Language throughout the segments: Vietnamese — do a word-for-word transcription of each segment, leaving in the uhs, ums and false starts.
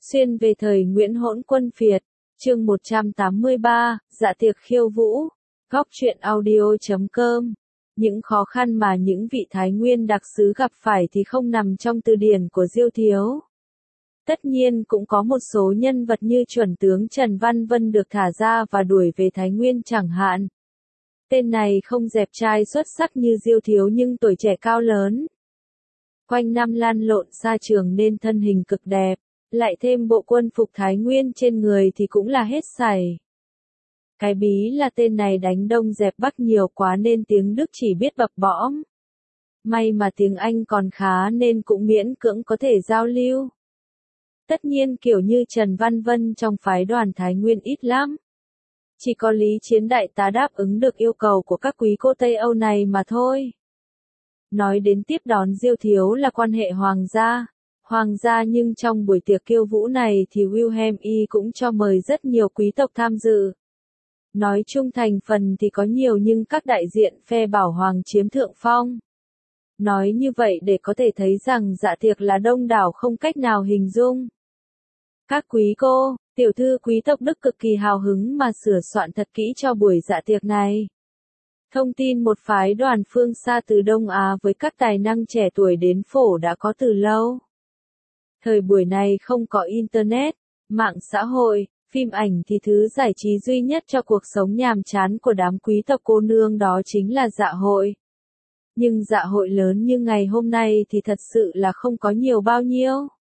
Xuyên về thời Nguyễn Hỗn Quân Phiệt, chương một trăm tám mươi ba, dạ tiệc khiêu vũ, góc truyện audio chấm com. Những khó khăn mà những vị Thái Nguyên đặc sứ gặp phải thì không nằm trong từ điển của Diêu Thiếu. Tất nhiên cũng có một số nhân vật như chuẩn tướng Trần Văn Vân được thả ra và đuổi về Thái Nguyên chẳng hạn. Tên này không dẹp trai xuất sắc như Diêu Thiếu nhưng tuổi trẻ cao lớn. Quanh năm lăn lộn xa trường nên thân hình cực đẹp, lại thêm bộ quân phục Thái Nguyên trên người thì cũng là hết sảy. Cái bí là tên này đánh Đông dẹp Bắc nhiều quá nên tiếng Đức chỉ biết bập bõm. May mà tiếng Anh còn khá nên cũng miễn cưỡng có thể giao lưu. Tất nhiên kiểu như Trần Văn Vân trong phái đoàn Thái Nguyên ít lắm. Chỉ có Lý Chiến đại tá đáp ứng được yêu cầu của các quý cô Tây Âu này mà thôi. Nói đến tiếp đón Diêu Thiếu là quan hệ hoàng gia. Hoàng gia nhưng trong buổi tiệc khiêu vũ này thì Wilhelm Y cũng cho mời rất nhiều quý tộc tham dự. Nói chung thành phần thì có nhiều nhưng các đại diện phe bảo hoàng chiếm thượng phong. Nói như vậy để có thể thấy rằng dạ tiệc là đông đảo không cách nào hình dung. Các quý cô, tiểu thư quý tộc Đức cực kỳ hào hứng mà sửa soạn thật kỹ cho buổi dạ tiệc này. Thông tin một phái đoàn phương xa từ Đông Á với các tài năng trẻ tuổi đến phổ đã có từ lâu. Thời buổi này không có Internet, mạng xã hội, phim ảnh thì thứ giải trí duy nhất cho cuộc sống nhàm chán của đám quý tộc cô nương đó chính là dạ hội. Nhưng dạ hội lớn như ngày hôm nay thì thật sự là không có nhiều bao nhiêu.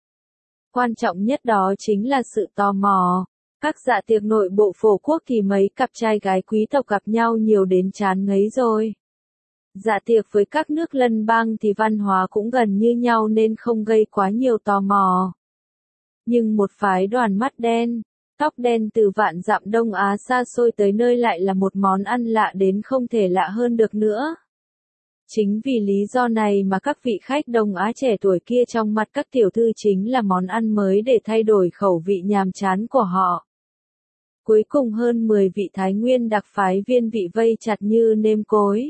Quan trọng nhất đó chính là sự tò mò. Các dạ tiệc nội bộ phổ quốc thì mấy cặp trai gái quý tộc gặp nhau nhiều đến chán ngấy rồi. Dạ tiệc với các nước lân bang thì văn hóa cũng gần như nhau nên không gây quá nhiều tò mò. Nhưng một phái đoàn mắt đen, tóc đen từ vạn dặm Đông Á xa xôi tới nơi lại là một món ăn lạ đến không thể lạ hơn được nữa. Chính vì lý do này mà các vị khách Đông Á trẻ tuổi kia trong mặt các tiểu thư chính là món ăn mới để thay đổi khẩu vị nhàm chán của họ. Cuối cùng hơn mười vị Thái Nguyên đặc phái viên bị vây chặt như nêm cối.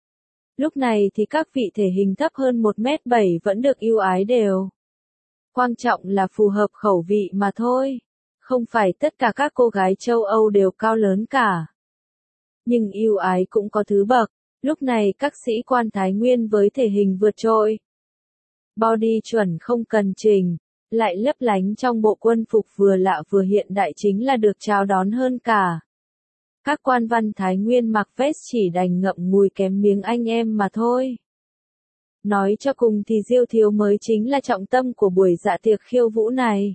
Lúc này thì các vị thể hình thấp hơn một mét bảy vẫn được ưu ái đều. Quan trọng là phù hợp khẩu vị mà thôi. Không phải tất cả các cô gái châu Âu đều cao lớn cả. Nhưng ưu ái cũng có thứ bậc. Lúc này các sĩ quan Thái Nguyên với thể hình vượt trội. Body chuẩn không cần chỉnh. Lại lấp lánh trong bộ quân phục vừa lạ vừa hiện đại chính là được chào đón hơn cả. Các quan văn Thái Nguyên mặc vest chỉ đành ngậm ngùi kém miếng anh em mà thôi. Nói cho cùng thì Diêu Thiếu mới chính là trọng tâm của buổi dạ tiệc khiêu vũ này.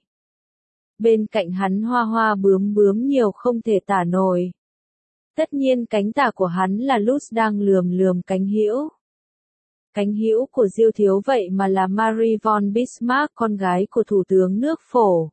Bên cạnh hắn hoa hoa bướm bướm nhiều không thể tả nổi. Tất nhiên cánh tả của hắn là Lutz đang lườm lườm cánh hữu. Cánh hữu của Diêu Thiếu vậy mà là Marie von Bismarck, con gái của thủ tướng nước Phổ.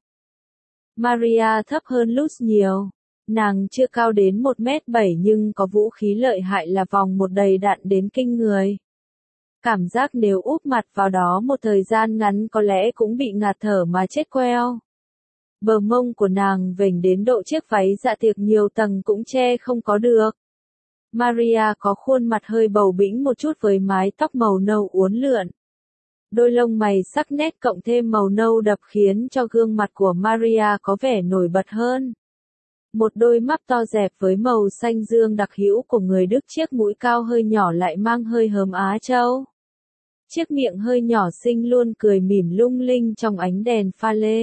Maria thấp hơn Lutz nhiều. Nàng chưa cao đến một mét bảy nhưng có vũ khí lợi hại là vòng một đầy đặn đến kinh người. Cảm giác nếu úp mặt vào đó một thời gian ngắn có lẽ cũng bị ngạt thở mà chết queo. Bờ mông của nàng vểnh đến độ chiếc váy dạ tiệc nhiều tầng cũng che không có được. Maria có khuôn mặt hơi bầu bĩnh một chút với mái tóc màu nâu uốn lượn. Đôi lông mày sắc nét cộng thêm màu nâu đậm khiến cho gương mặt của Maria có vẻ nổi bật hơn. Một đôi mắt to dẹp với màu xanh dương đặc hữu của người Đức, chiếc mũi cao hơi nhỏ lại mang hơi hớm Á Châu. Chiếc miệng hơi nhỏ xinh luôn cười mỉm lung linh trong ánh đèn pha lê.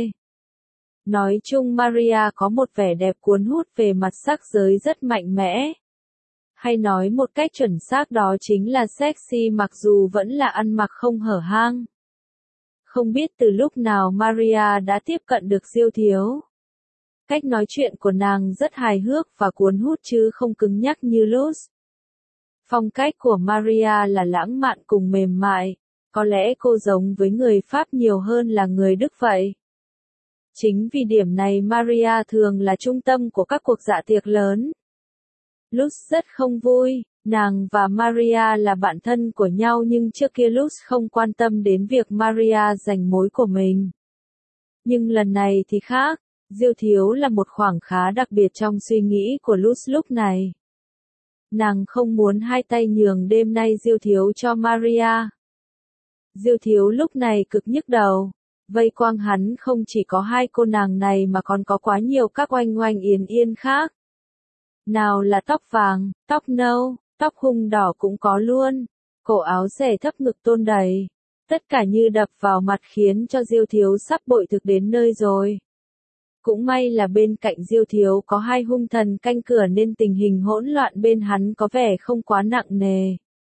Nói chung Maria có một vẻ đẹp cuốn hút về mặt sắc giới rất mạnh mẽ. Hay nói một cách chuẩn xác đó chính là sexy mặc dù vẫn là ăn mặc không hở hang. Không biết từ lúc nào Maria đã tiếp cận được Diêu Thiếu. Cách nói chuyện của nàng rất hài hước và cuốn hút chứ không cứng nhắc như Lutz. Phong cách của Maria là lãng mạn cùng mềm mại, có lẽ cô giống với người Pháp nhiều hơn là người Đức vậy. Chính vì điểm này Maria thường là trung tâm của các cuộc dạ tiệc lớn. Lutz rất không vui, nàng và Maria là bạn thân của nhau nhưng trước kia Lutz không quan tâm đến việc Maria giành mối của mình. Nhưng lần này thì khác, Diêu Thiếu là một khoảng khá đặc biệt trong suy nghĩ của Lutz lúc này. Nàng không muốn hai tay nhường đêm nay Diêu Thiếu cho Maria. Diêu Thiếu lúc này cực nhức đầu. Vây quanh hắn không chỉ có hai cô nàng này mà còn có quá nhiều các oanh oanh yến yên khác. Nào là tóc vàng, tóc nâu, tóc hung đỏ cũng có luôn, cổ áo xẻ thấp ngực tôn đầy. Tất cả như đập vào mặt khiến cho Diêu Thiếu sắp bội thực đến nơi rồi. Cũng may là bên cạnh Diêu Thiếu có hai hung thần canh cửa nên tình hình hỗn loạn bên hắn có vẻ không quá nặng nề.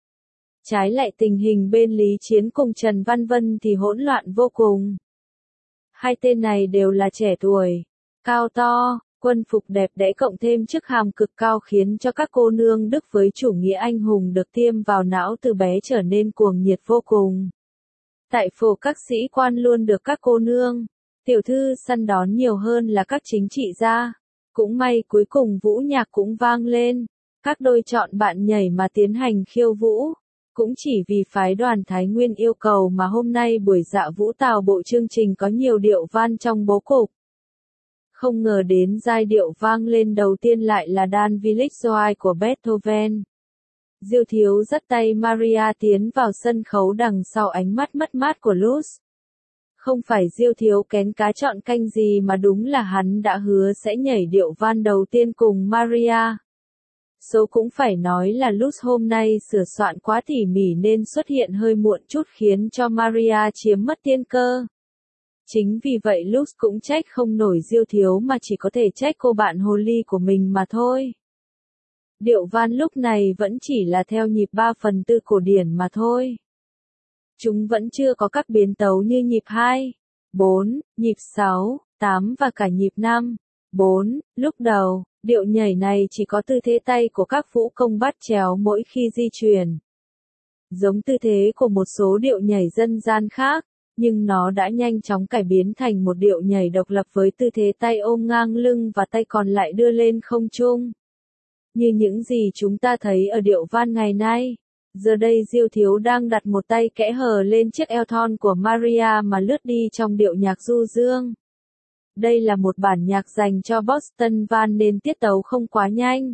Trái lại tình hình bên Lý Chiến cùng Trần Văn Vân thì hỗn loạn vô cùng. Hai tên này đều là trẻ tuổi, cao to, quân phục đẹp đẽ cộng thêm chức hàm cực cao khiến cho các cô nương Đức với chủ nghĩa anh hùng được tiêm vào não từ bé trở nên cuồng nhiệt vô cùng. Tại phủ các sĩ quan luôn được các cô nương, tiểu thư săn đón nhiều hơn là các chính trị gia. Cũng may cuối cùng vũ nhạc cũng vang lên, các đôi chọn bạn nhảy mà tiến hành khiêu vũ. Cũng chỉ vì phái đoàn Thái Nguyên yêu cầu mà hôm nay buổi dạ vũ tào bộ chương trình có nhiều điệu van trong bố cục. Không ngờ đến giai điệu vang lên đầu tiên lại là Dan Willigsoai của Beethoven. Diêu Thiếu dắt tay Maria tiến vào sân khấu đằng sau ánh mắt mất mát của Luz. Không phải Diêu Thiếu kén cá chọn canh gì mà đúng là hắn đã hứa sẽ nhảy điệu van đầu tiên cùng Maria. Số cũng phải nói là Luz hôm nay sửa soạn quá tỉ mỉ nên xuất hiện hơi muộn chút khiến cho Maria chiếm mất tiên cơ. Chính vì vậy Luz cũng trách không nổi Diêu Thiếu mà chỉ có thể trách cô bạn hồ ly của mình mà thôi. Điệu van lúc này vẫn chỉ là theo nhịp ba phần tư cổ điển mà thôi. Chúng vẫn chưa có các biến tấu như nhịp hai, bốn, nhịp sáu, tám và cả nhịp năm, bốn, lúc đầu. Điệu nhảy này chỉ có tư thế tay của các vũ công bắt chéo mỗi khi di chuyển. Giống tư thế của một số điệu nhảy dân gian khác, nhưng nó đã nhanh chóng cải biến thành một điệu nhảy độc lập với tư thế tay ôm ngang lưng và tay còn lại đưa lên không trung. Như những gì chúng ta thấy ở điệu van ngày nay. Giờ đây Diêu Thiếu đang đặt một tay kẽ hở lên chiếc eo thon của Maria mà lướt đi trong điệu nhạc du dương. Đây là một bản nhạc dành cho Boston Van nên tiết tấu không quá nhanh.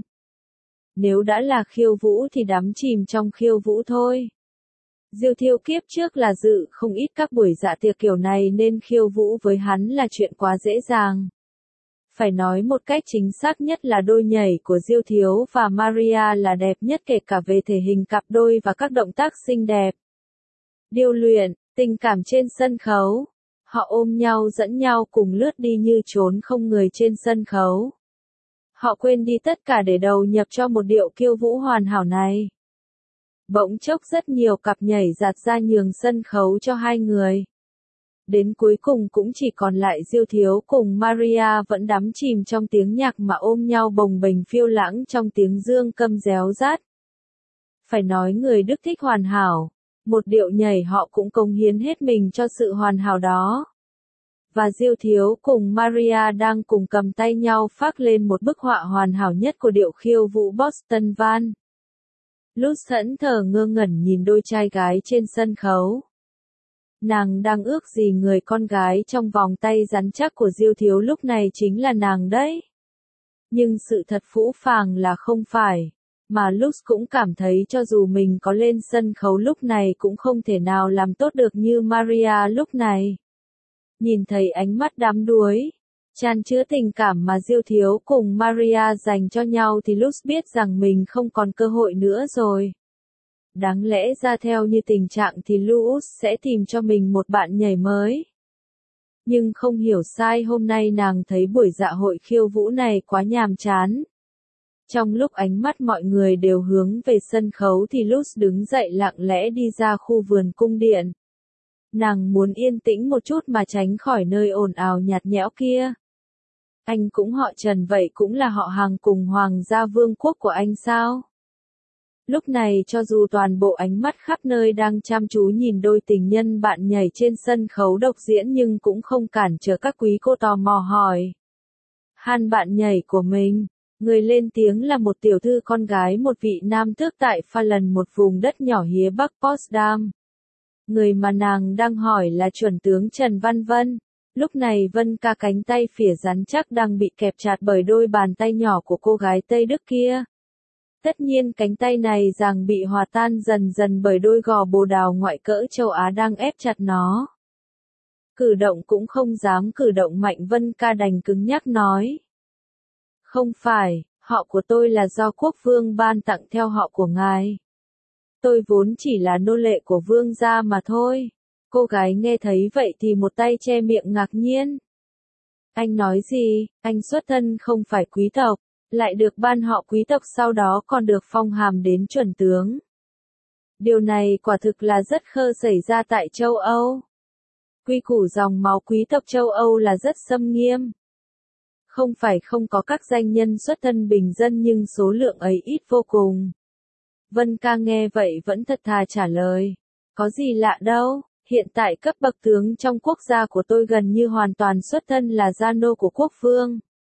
Nếu đã là khiêu vũ thì đắm chìm trong khiêu vũ thôi. Diêu Thiếu kiếp trước là dự không ít các buổi dạ tiệc kiểu này nên khiêu vũ với hắn là chuyện quá dễ dàng. Phải nói một cách chính xác nhất là đôi nhảy của Diêu Thiếu và Maria là đẹp nhất kể cả về thể hình cặp đôi và các động tác xinh đẹp. Điêu luyện, tình cảm trên sân khấu. Họ ôm nhau dẫn nhau cùng lướt đi như trốn không người trên sân khấu. Họ quên đi tất cả để đầu nhập cho một điệu khiêu vũ hoàn hảo này. Bỗng chốc rất nhiều cặp nhảy giạt ra nhường sân khấu cho hai người. Đến cuối cùng cũng chỉ còn lại Diêu Thiếu cùng Maria vẫn đắm chìm trong tiếng nhạc mà ôm nhau bồng bềnh phiêu lãng trong tiếng dương câm réo rát. Phải nói người Đức thích hoàn hảo. Một điệu nhảy họ cũng cống hiến hết mình cho sự hoàn hảo đó. Và Diêu Thiếu cùng Maria đang cùng cầm tay nhau phác lên một bức họa hoàn hảo nhất của điệu khiêu vũ Boston Van. Luz thẫn thờ ngơ ngẩn nhìn đôi trai gái trên sân khấu. Nàng đang ước gì người con gái trong vòng tay rắn chắc của Diêu Thiếu lúc này chính là nàng đấy. Nhưng sự thật phũ phàng là không phải. Mà Luz cũng cảm thấy cho dù mình có lên sân khấu lúc này cũng không thể nào làm tốt được như Maria lúc này. Nhìn thấy ánh mắt đắm đuối, chan chứa tình cảm mà Diêu Thiếu cùng Maria dành cho nhau thì Luz biết rằng mình không còn cơ hội nữa rồi. Đáng lẽ ra theo như tình trạng thì Luz sẽ tìm cho mình một bạn nhảy mới. Nhưng không hiểu sai hôm nay nàng thấy buổi dạ hội khiêu vũ này quá nhàm chán. Trong lúc ánh mắt mọi người đều hướng về sân khấu thì Luz đứng dậy lặng lẽ đi ra khu vườn cung điện. Nàng muốn yên tĩnh một chút mà tránh khỏi nơi ồn ào nhạt nhẽo kia. Anh cũng họ Trần vậy cũng là họ hàng cùng hoàng gia vương quốc của anh sao? Lúc này cho dù toàn bộ ánh mắt khắp nơi đang chăm chú nhìn đôi tình nhân bạn nhảy trên sân khấu độc diễn nhưng cũng không cản trở các quý cô tò mò hỏi. Han bạn nhảy của mình. Người lên tiếng là một tiểu thư con gái một vị nam tước tại Fallon một vùng đất nhỏ hía Bắc Potsdam. Người mà nàng đang hỏi là chuẩn tướng Trần Văn Vân. Lúc này Vân ca cánh tay phỉa rắn chắc đang bị kẹp chặt bởi đôi bàn tay nhỏ của cô gái Tây Đức kia. Tất nhiên cánh tay này rằng bị hòa tan dần dần bởi đôi gò bồ đào ngoại cỡ châu Á đang ép chặt nó. Cử động cũng không dám cử động mạnh, Vân Ca đành cứng nhắc nói. Không phải, họ của tôi là do quốc vương ban tặng theo họ của ngài. Tôi vốn chỉ là nô lệ của vương gia mà thôi. Cô gái nghe thấy vậy thì một tay che miệng ngạc nhiên. Anh nói gì, anh xuất thân không phải quý tộc, lại được ban họ quý tộc sau đó còn được phong hàm đến chuẩn tướng. Điều này quả thực là rất khơ xảy ra tại châu Âu. Quy củ dòng máu quý tộc châu Âu là rất xâm nghiêm. Không phải không có các danh nhân xuất thân bình dân nhưng số lượng ấy ít vô cùng. Vân Ca nghe vậy vẫn thật thà trả lời. Có gì lạ đâu, hiện tại cấp bậc tướng trong quốc gia của tôi gần như hoàn toàn xuất thân là gia nô của quốc vương.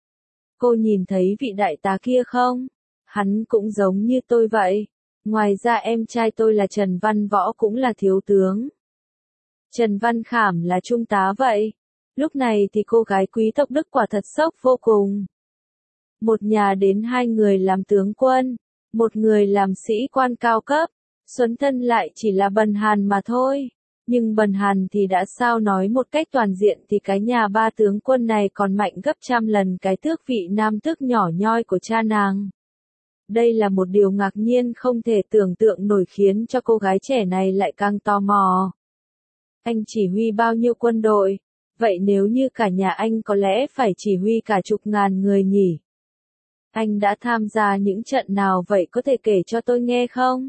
Cô nhìn thấy vị đại tá kia không? Hắn cũng giống như tôi vậy. Ngoài ra em trai tôi là Trần Văn Võ cũng là thiếu tướng. Trần Văn Khảm là trung tá vậy. Lúc này thì cô gái quý tộc Đức quả thật sốc vô cùng. Một nhà đến hai người làm tướng quân, một người làm sĩ quan cao cấp, xuất thân lại chỉ là bần hàn mà thôi. Nhưng bần hàn thì đã sao, nói một cách toàn diện thì cái nhà ba tướng quân này còn mạnh gấp trăm lần cái tước vị nam tước nhỏ nhoi của cha nàng. Đây là một điều ngạc nhiên không thể tưởng tượng nổi, khiến cho cô gái trẻ này lại càng tò mò. Anh chỉ huy bao nhiêu quân đội? Vậy nếu như cả nhà anh có lẽ phải chỉ huy cả chục ngàn người nhỉ? Anh đã tham gia những trận nào vậy, có thể kể cho tôi nghe không?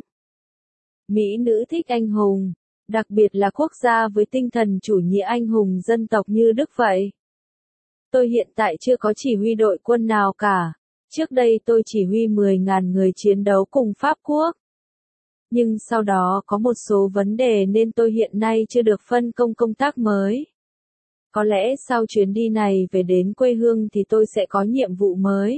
Mỹ nữ thích anh hùng, đặc biệt là quốc gia với tinh thần chủ nghĩa anh hùng dân tộc như Đức vậy. Tôi hiện tại chưa có chỉ huy đội quân nào cả. Trước đây tôi chỉ huy mười nghìn người chiến đấu cùng Pháp quốc. Nhưng sau đó có một số vấn đề nên tôi hiện nay chưa được phân công công tác mới. Có lẽ sau chuyến đi này về đến quê hương thì tôi sẽ có nhiệm vụ mới.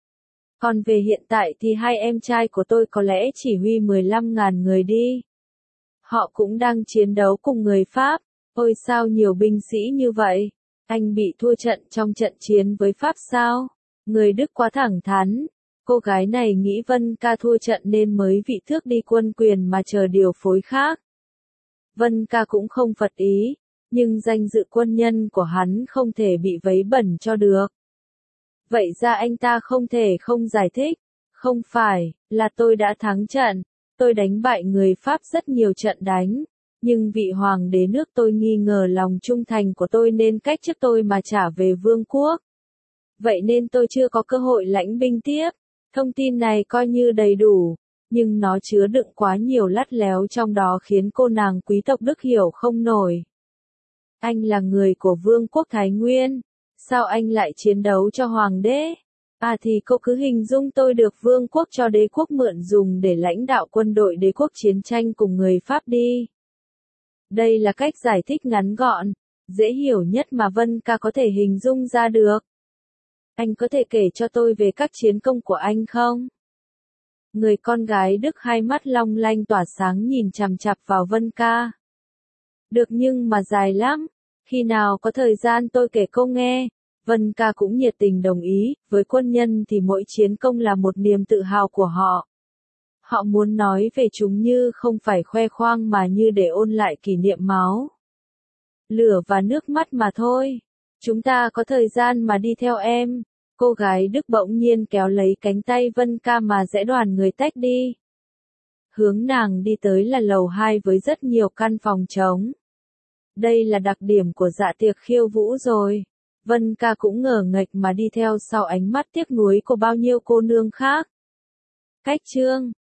Còn về hiện tại thì hai em trai của tôi có lẽ chỉ huy mười lăm nghìn người đi. Họ cũng đang chiến đấu cùng người Pháp. Ôi sao nhiều binh sĩ như vậy? Anh bị thua trận trong trận chiến với Pháp sao? Người Đức quá thẳng thắn. Cô gái này nghĩ Vân Ca thua trận nên mới vị thước đi quân quyền mà chờ điều phối khác. Vân Ca cũng không phật ý, nhưng danh dự quân nhân của hắn không thể bị vấy bẩn cho được. Vậy ra anh ta không thể không giải thích. Không phải, là tôi đã thắng trận. Tôi đánh bại người Pháp rất nhiều trận đánh. Nhưng vị hoàng đế nước tôi nghi ngờ lòng trung thành của tôi nên cách chức tôi mà trả về vương quốc. Vậy nên tôi chưa có cơ hội lãnh binh tiếp. Thông tin này coi như đầy đủ, nhưng nó chứa đựng quá nhiều lắt léo trong đó khiến cô nàng quý tộc Đức hiểu không nổi. Anh là người của vương quốc Thái Nguyên, sao anh lại chiến đấu cho hoàng đế? À thì cô cứ hình dung tôi được vương quốc cho đế quốc mượn dùng để lãnh đạo quân đội đế quốc chiến tranh cùng người Pháp đi. Đây là cách giải thích ngắn gọn, dễ hiểu nhất mà Vân Ca có thể hình dung ra được. Anh có thể kể cho tôi về các chiến công của anh không? Người con gái Đức hai mắt long lanh tỏa sáng nhìn chằm chằm vào Vân Ca. Được nhưng mà dài lắm, khi nào có thời gian tôi kể cô nghe. Vân Ca cũng nhiệt tình đồng ý, với quân nhân thì mỗi chiến công là một niềm tự hào của họ. Họ muốn nói về chúng như không phải khoe khoang mà như để ôn lại kỷ niệm máu, lửa và nước mắt mà thôi. Chúng ta có thời gian mà đi theo em. Cô gái Đức bỗng nhiên kéo lấy cánh tay Vân Ca mà rẽ đoàn người tách đi. Hướng nàng đi tới là lầu hai với rất nhiều căn phòng trống. Đây là đặc điểm của dạ tiệc khiêu vũ rồi. Vân Ca cũng ngờ nghệch mà đi theo sau ánh mắt tiếc nuối của bao nhiêu cô nương khác. Cách chương